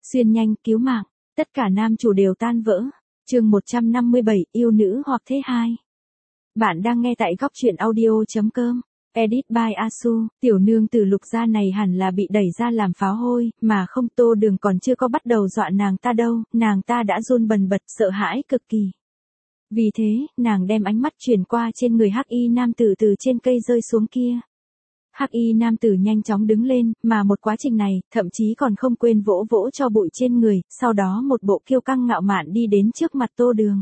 Xuyên nhanh cứu mạng, tất cả nam chủ đều tan vỡ. Chương 157, yêu nữ hoặc thế hai. Bạn đang nghe tại góc truyện audio.com. Edit by Asu. Tiểu nương từ Lục gia này hẳn là bị đẩy ra làm pháo hôi, mà không, Tô Đường còn chưa có bắt đầu dọa nàng ta đâu, nàng ta đã run bần bật, sợ hãi cực kỳ. Vì thế, nàng đem ánh mắt chuyển qua trên người hắc y nam tử từ trên cây rơi xuống kia. Hắc y nam tử nhanh chóng đứng lên, mà một quá trình này, thậm chí còn không quên vỗ vỗ cho bụi trên người, sau đó một bộ kiêu căng ngạo mạn đi đến trước mặt Tô Đường.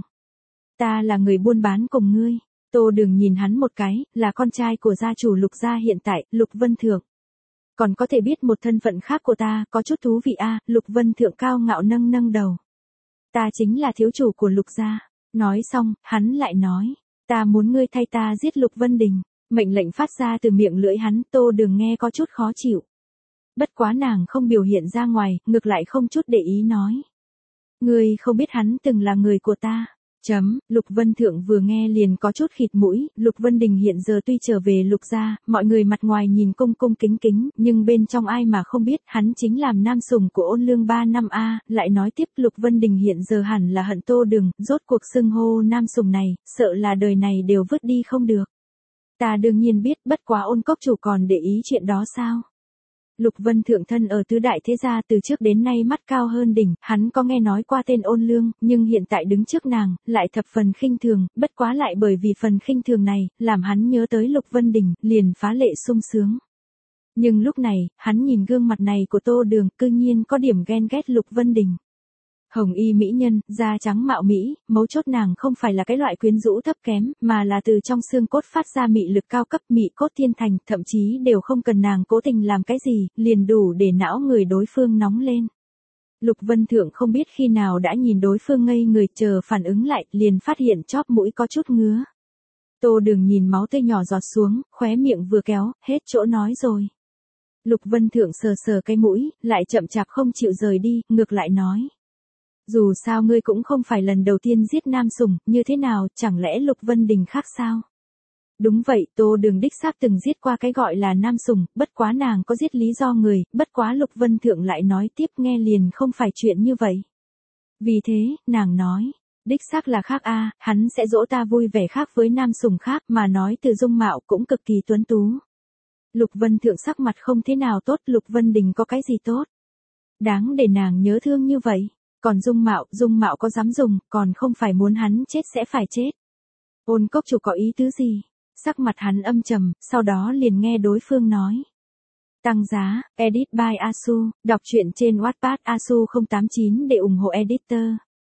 Ta là người buôn bán cùng ngươi. Tô Đường nhìn hắn một cái, là con trai của gia chủ Lục gia hiện tại, Lục Vân Thượng. Còn có thể biết một thân phận khác của ta, có chút thú vị a. Lục Vân Thượng cao ngạo nâng nâng đầu. Ta chính là thiếu chủ của Lục gia. Nói xong, hắn lại nói, ta muốn ngươi thay ta giết Lục Vân Đình. Mệnh lệnh phát ra từ miệng lưỡi hắn, Tô Đường nghe có chút khó chịu. Bất quá nàng không biểu hiện ra ngoài, ngược lại không chút để ý nói. Ngươi không biết hắn từng là người của ta. Lục Vân Thượng vừa nghe liền có chút khịt mũi, Lục Vân Đình hiện giờ tuy trở về Lục gia, mọi người mặt ngoài nhìn cung cung kính kính, nhưng bên trong ai mà không biết hắn chính làm nam sủng của Ôn Lương 3 năm a. Lại nói tiếp, Lục Vân Đình hiện giờ hẳn là hận Tô Đường, rốt cuộc xưng hô nam sủng này, sợ là đời này đều vứt đi không được. Ta đương nhiên biết, bất quá Ôn cốc chủ còn để ý chuyện đó sao? Lục Vân Thượng thân ở tứ đại thế gia từ trước đến nay mắt cao hơn đỉnh, hắn có nghe nói qua tên Ôn Lương, nhưng hiện tại đứng trước nàng, lại thập phần khinh thường, bất quá lại bởi vì phần khinh thường này, làm hắn nhớ tới Lục Vân Đình, liền phá lệ sung sướng. Nhưng lúc này, hắn nhìn gương mặt này của Tô Đường, cư nhiên có điểm ghen ghét Lục Vân Đình. Hồng y mỹ nhân, da trắng mạo mỹ, mấu chốt nàng không phải là cái loại quyến rũ thấp kém, mà là từ trong xương cốt phát ra mị lực cao cấp, mị cốt thiên thành, thậm chí đều không cần nàng cố tình làm cái gì, liền đủ để não người đối phương nóng lên. Lục Vân Thượng không biết khi nào đã nhìn đối phương ngây người, chờ phản ứng lại, liền phát hiện chóp mũi có chút ngứa. Tô Đường nhìn máu tươi nhỏ giọt xuống, khóe miệng vừa kéo, hết chỗ nói rồi. Lục Vân Thượng sờ sờ cái mũi, lại chậm chạp không chịu rời đi, ngược lại nói. Dù sao ngươi cũng không phải lần đầu tiên giết nam sủng, như thế nào, chẳng lẽ Lục Vân Đình khác sao? Đúng vậy, Tô Đường đích xác từng giết qua cái gọi là nam sủng, bất quá nàng có giết lý do người, bất quá Lục Vân Thượng lại nói tiếp nghe liền không phải chuyện như vậy. Vì thế, nàng nói, đích xác là khác a, hắn sẽ dỗ ta vui vẻ khác với nam sủng khác, mà nói từ dung mạo cũng cực kỳ tuấn tú. Lục Vân Thượng sắc mặt không thế nào tốt, Lục Vân Đình có cái gì tốt? Đáng để nàng nhớ thương như vậy. Còn dung mạo có dám dùng, còn không phải muốn hắn chết sẽ phải chết. Ôn cốc chủ có ý tứ gì? Sắc mặt hắn âm trầm, sau đó liền nghe đối phương nói. Tăng giá, edit by Asu, đọc truyện trên Wattpad Asu 089 để ủng hộ editor.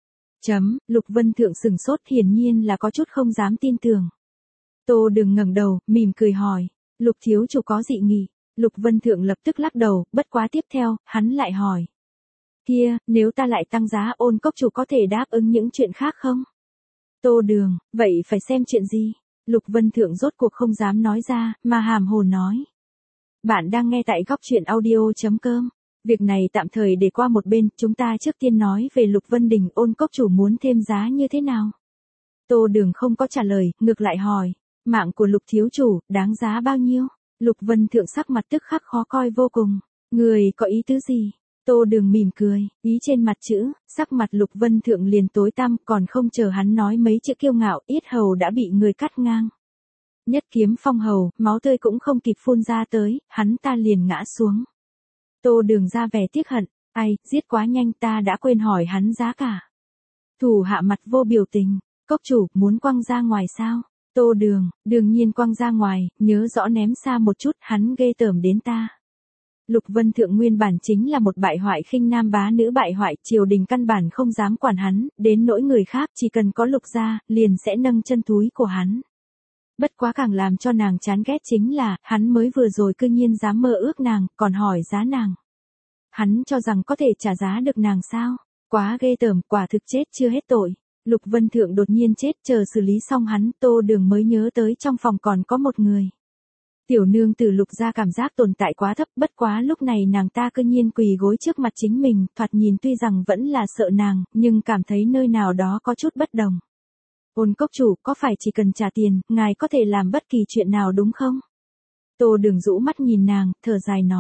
Lục Vân Thượng sừng sốt, hiển nhiên là có chút không dám tin tưởng. Tô Đường ngẩng đầu, mỉm cười hỏi, Lục thiếu chủ có dị nghị? Lục Vân Thượng lập tức lắc đầu, bất quá tiếp theo, hắn lại hỏi. Kia, nếu ta lại tăng giá, Ôn cốc chủ có thể đáp ứng những chuyện khác không? Tô Đường, vậy phải xem chuyện gì? Lục Vân Thượng rốt cuộc không dám nói ra, mà hàm hồ nói. Bạn đang nghe tại góc truyện audio.com. Việc này tạm thời để qua một bên, chúng ta trước tiên nói về Lục Vân Đình, Ôn cốc chủ muốn thêm giá như thế nào? Tô Đường không có trả lời, ngược lại hỏi. Mạng của Lục thiếu chủ, đáng giá bao nhiêu? Lục Vân Thượng sắc mặt tức khắc khó coi vô cùng. Người có ý tứ gì? Tô Đường mỉm cười, ý trên mặt chữ, sắc mặt Lục Vân Thượng liền tối tăm, còn không chờ hắn nói mấy chữ kiêu ngạo, yết hầu đã bị người cắt ngang. Nhất kiếm phong hầu, máu tươi cũng không kịp phun ra tới, hắn ta liền ngã xuống. Tô Đường ra vẻ tiếc hận, ai, giết quá nhanh, ta đã quên hỏi hắn giá cả. Thủ hạ mặt vô biểu tình, cốc chủ, muốn quăng ra ngoài sao? Tô Đường, đương nhiên quăng ra ngoài, nhớ rõ ném xa một chút, hắn ghê tởm đến ta. Lục Vân Thượng nguyên bản chính là một bại hoại khinh nam bá nữ bại hoại, triều đình căn bản không dám quản hắn, đến nỗi người khác chỉ cần có Lục gia, liền sẽ nâng chân túi của hắn. Bất quá càng làm cho nàng chán ghét chính là, hắn mới vừa rồi cư nhiên dám mơ ước nàng, còn hỏi giá nàng. Hắn cho rằng có thể trả giá được nàng sao? Quá ghê tởm, quả thực chết chưa hết tội. Lục Vân Thượng đột nhiên chết, chờ xử lý xong hắn, Tô Đường mới nhớ tới trong phòng còn có một người. Tiểu nương từ Lục gia cảm giác tồn tại quá thấp, bất quá lúc này nàng ta cư nhiên quỳ gối trước mặt chính mình, thoạt nhìn tuy rằng vẫn là sợ nàng, nhưng cảm thấy nơi nào đó có chút bất đồng. Ôn cốc chủ, có phải chỉ cần trả tiền, ngài có thể làm bất kỳ chuyện nào đúng không? Tô Đường rũ mắt nhìn nàng, thở dài nói.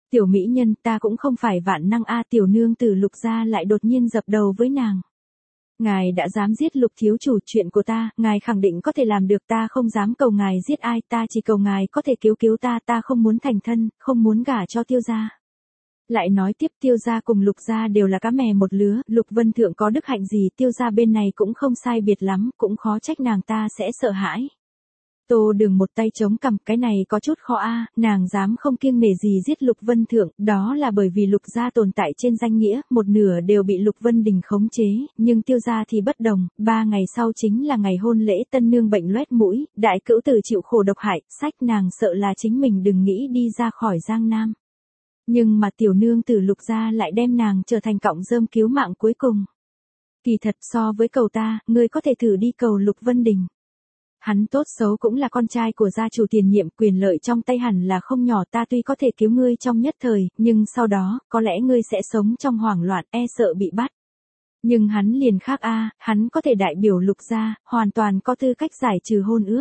Tiểu mỹ nhân, ta cũng không phải vạn năng a. Tiểu nương tử Lục gia lại đột nhiên dập đầu với nàng. Ngài đã dám giết Lục thiếu chủ, chuyện của ta, ngài khẳng định có thể làm được, ta không dám cầu ngài giết ai, ta chỉ cầu ngài có thể cứu ta, ta không muốn thành thân, không muốn gả cho Tiêu gia. Lại nói tiếp, Tiêu gia cùng Lục gia đều là cá mè một lứa, Lục Vân Thượng có đức hạnh gì, Tiêu gia bên này cũng không sai biệt lắm, cũng khó trách nàng ta sẽ sợ hãi. Tô Đường một tay chống cằm, cái này có chút khó a, nàng dám không kiêng nể gì giết Lục Vân Thượng, đó là bởi vì Lục gia tồn tại trên danh nghĩa, một nửa đều bị Lục Vân Đình khống chế, nhưng Tiêu gia thì bất đồng, 3 ngày sau chính là ngày hôn lễ, tân nương bệnh loét mũi, đại cữu tử chịu khổ độc hại, sách nàng sợ là chính mình đừng nghĩ đi ra khỏi Giang Nam. Nhưng mà tiểu nương tử Lục gia lại đem nàng trở thành cọng rơm cứu mạng cuối cùng. Kỳ thật so với cầu ta, ngươi có thể thử đi cầu Lục Vân Đình. Hắn tốt xấu cũng là con trai của gia chủ tiền nhiệm, quyền lợi trong tay hẳn là không nhỏ, ta tuy có thể cứu ngươi trong nhất thời, nhưng sau đó, có lẽ ngươi sẽ sống trong hoảng loạn, e sợ bị bắt. Nhưng hắn liền khác a, hắn có thể đại biểu Lục gia, hoàn toàn có tư cách giải trừ hôn ước.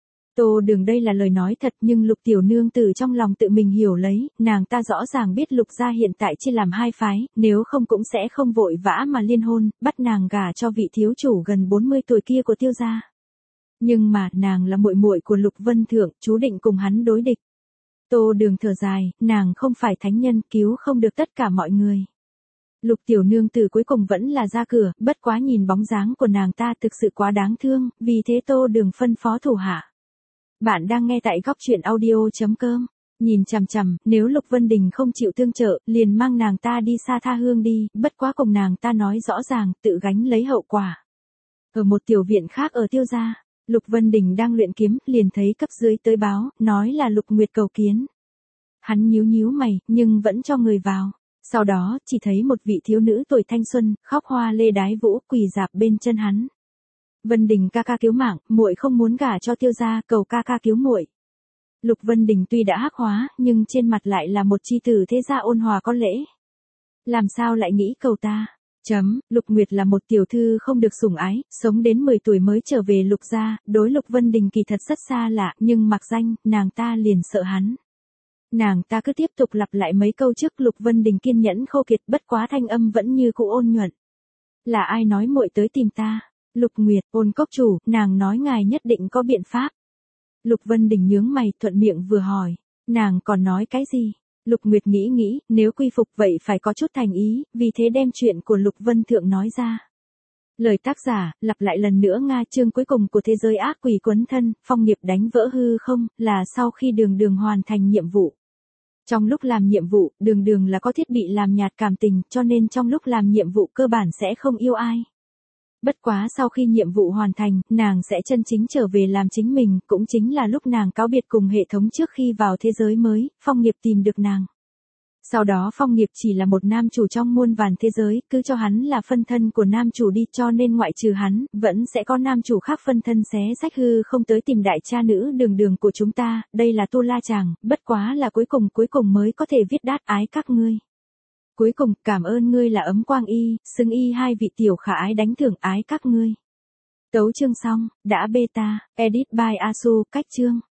Tô Đường đây là lời nói thật, nhưng Lục tiểu nương tử trong lòng tự mình hiểu lấy, nàng ta rõ ràng biết Lục gia hiện tại chia làm hai phái, nếu không cũng sẽ không vội vã mà liên hôn, bắt nàng gả cho vị thiếu chủ gần 40 tuổi kia của Tiêu gia. Nhưng mà, nàng là muội muội của Lục Vân Thượng, chú định cùng hắn đối địch. Tô Đường thở dài, nàng không phải thánh nhân, cứu không được tất cả mọi người. Lục tiểu nương tử cuối cùng vẫn là ra cửa, bất quá nhìn bóng dáng của nàng ta thực sự quá đáng thương, vì thế Tô Đường phân phó thủ hạ. Bạn đang nghe tại góc truyện audio.com. Nhìn chằm chằm, nếu Lục Vân Đình không chịu tương trợ, liền mang nàng ta đi xa tha hương đi, bất quá cùng nàng ta nói rõ ràng, tự gánh lấy hậu quả. Ở một tiểu viện khác ở Tiêu gia, Lục Vân Đình đang luyện kiếm, liền thấy cấp dưới tới báo, nói là Lục Nguyệt cầu kiến. Hắn nhíu mày, nhưng vẫn cho người vào. Sau đó, chỉ thấy một vị thiếu nữ tuổi thanh xuân, khóc hoa lê đái vũ, quỳ rạp bên chân hắn. Vân Đình ca ca cứu mạng, muội không muốn gả cho Tiêu gia, cầu ca ca cứu muội. Lục Vân Đình tuy đã hắc hóa, nhưng trên mặt lại là một chi tử thế gia ôn hòa có lễ. Làm sao lại nghĩ cầu ta? Lục Nguyệt là một tiểu thư không được sủng ái, sống đến 10 tuổi mới trở về Lục gia, đối Lục Vân Đình kỳ thật rất xa lạ, nhưng mặc danh, nàng ta liền sợ hắn. Nàng ta cứ tiếp tục lặp lại mấy câu trước, Lục Vân Đình kiên nhẫn khô kiệt, bất quá thanh âm vẫn như cũ ôn nhuận. Là ai nói muội tới tìm ta? Lục Nguyệt, Ôn cốc chủ, nàng nói ngài nhất định có biện pháp. Lục Vân Đình nhướng mày, thuận miệng vừa hỏi, nàng còn nói cái gì? Lục Nguyệt nghĩ, nếu quy phục vậy phải có chút thành ý, vì thế đem chuyện của Lục Vân Thượng nói ra. Lời tác giả, lặp lại lần nữa Nga, chương cuối cùng của thế giới ác quỷ quấn thân, phong nghiệp đánh vỡ hư không, là sau khi Đường hoàn thành nhiệm vụ. Trong lúc làm nhiệm vụ, Đường là có thiết bị làm nhạt cảm tình, cho nên trong lúc làm nhiệm vụ cơ bản sẽ không yêu ai. Bất quá sau khi nhiệm vụ hoàn thành, nàng sẽ chân chính trở về làm chính mình, cũng chính là lúc nàng cáo biệt cùng hệ thống trước khi vào thế giới mới, Phong Nghiệp tìm được nàng. Sau đó Phong Nghiệp chỉ là một nam chủ trong muôn vàn thế giới, cứ cho hắn là phân thân của nam chủ đi, cho nên ngoại trừ hắn, vẫn sẽ có nam chủ khác phân thân xé rách hư không tới tìm đại cha nữ Đường của chúng ta, đây là Tu La Chàng, bất quá là cuối cùng mới có thể viết đát ái các ngươi. Cuối cùng, cảm ơn ngươi là ấm quang y, xưng y hai vị tiểu khả ái đánh thưởng ái các ngươi. Tấu chương xong, đã beta, edit by Asu, cách chương.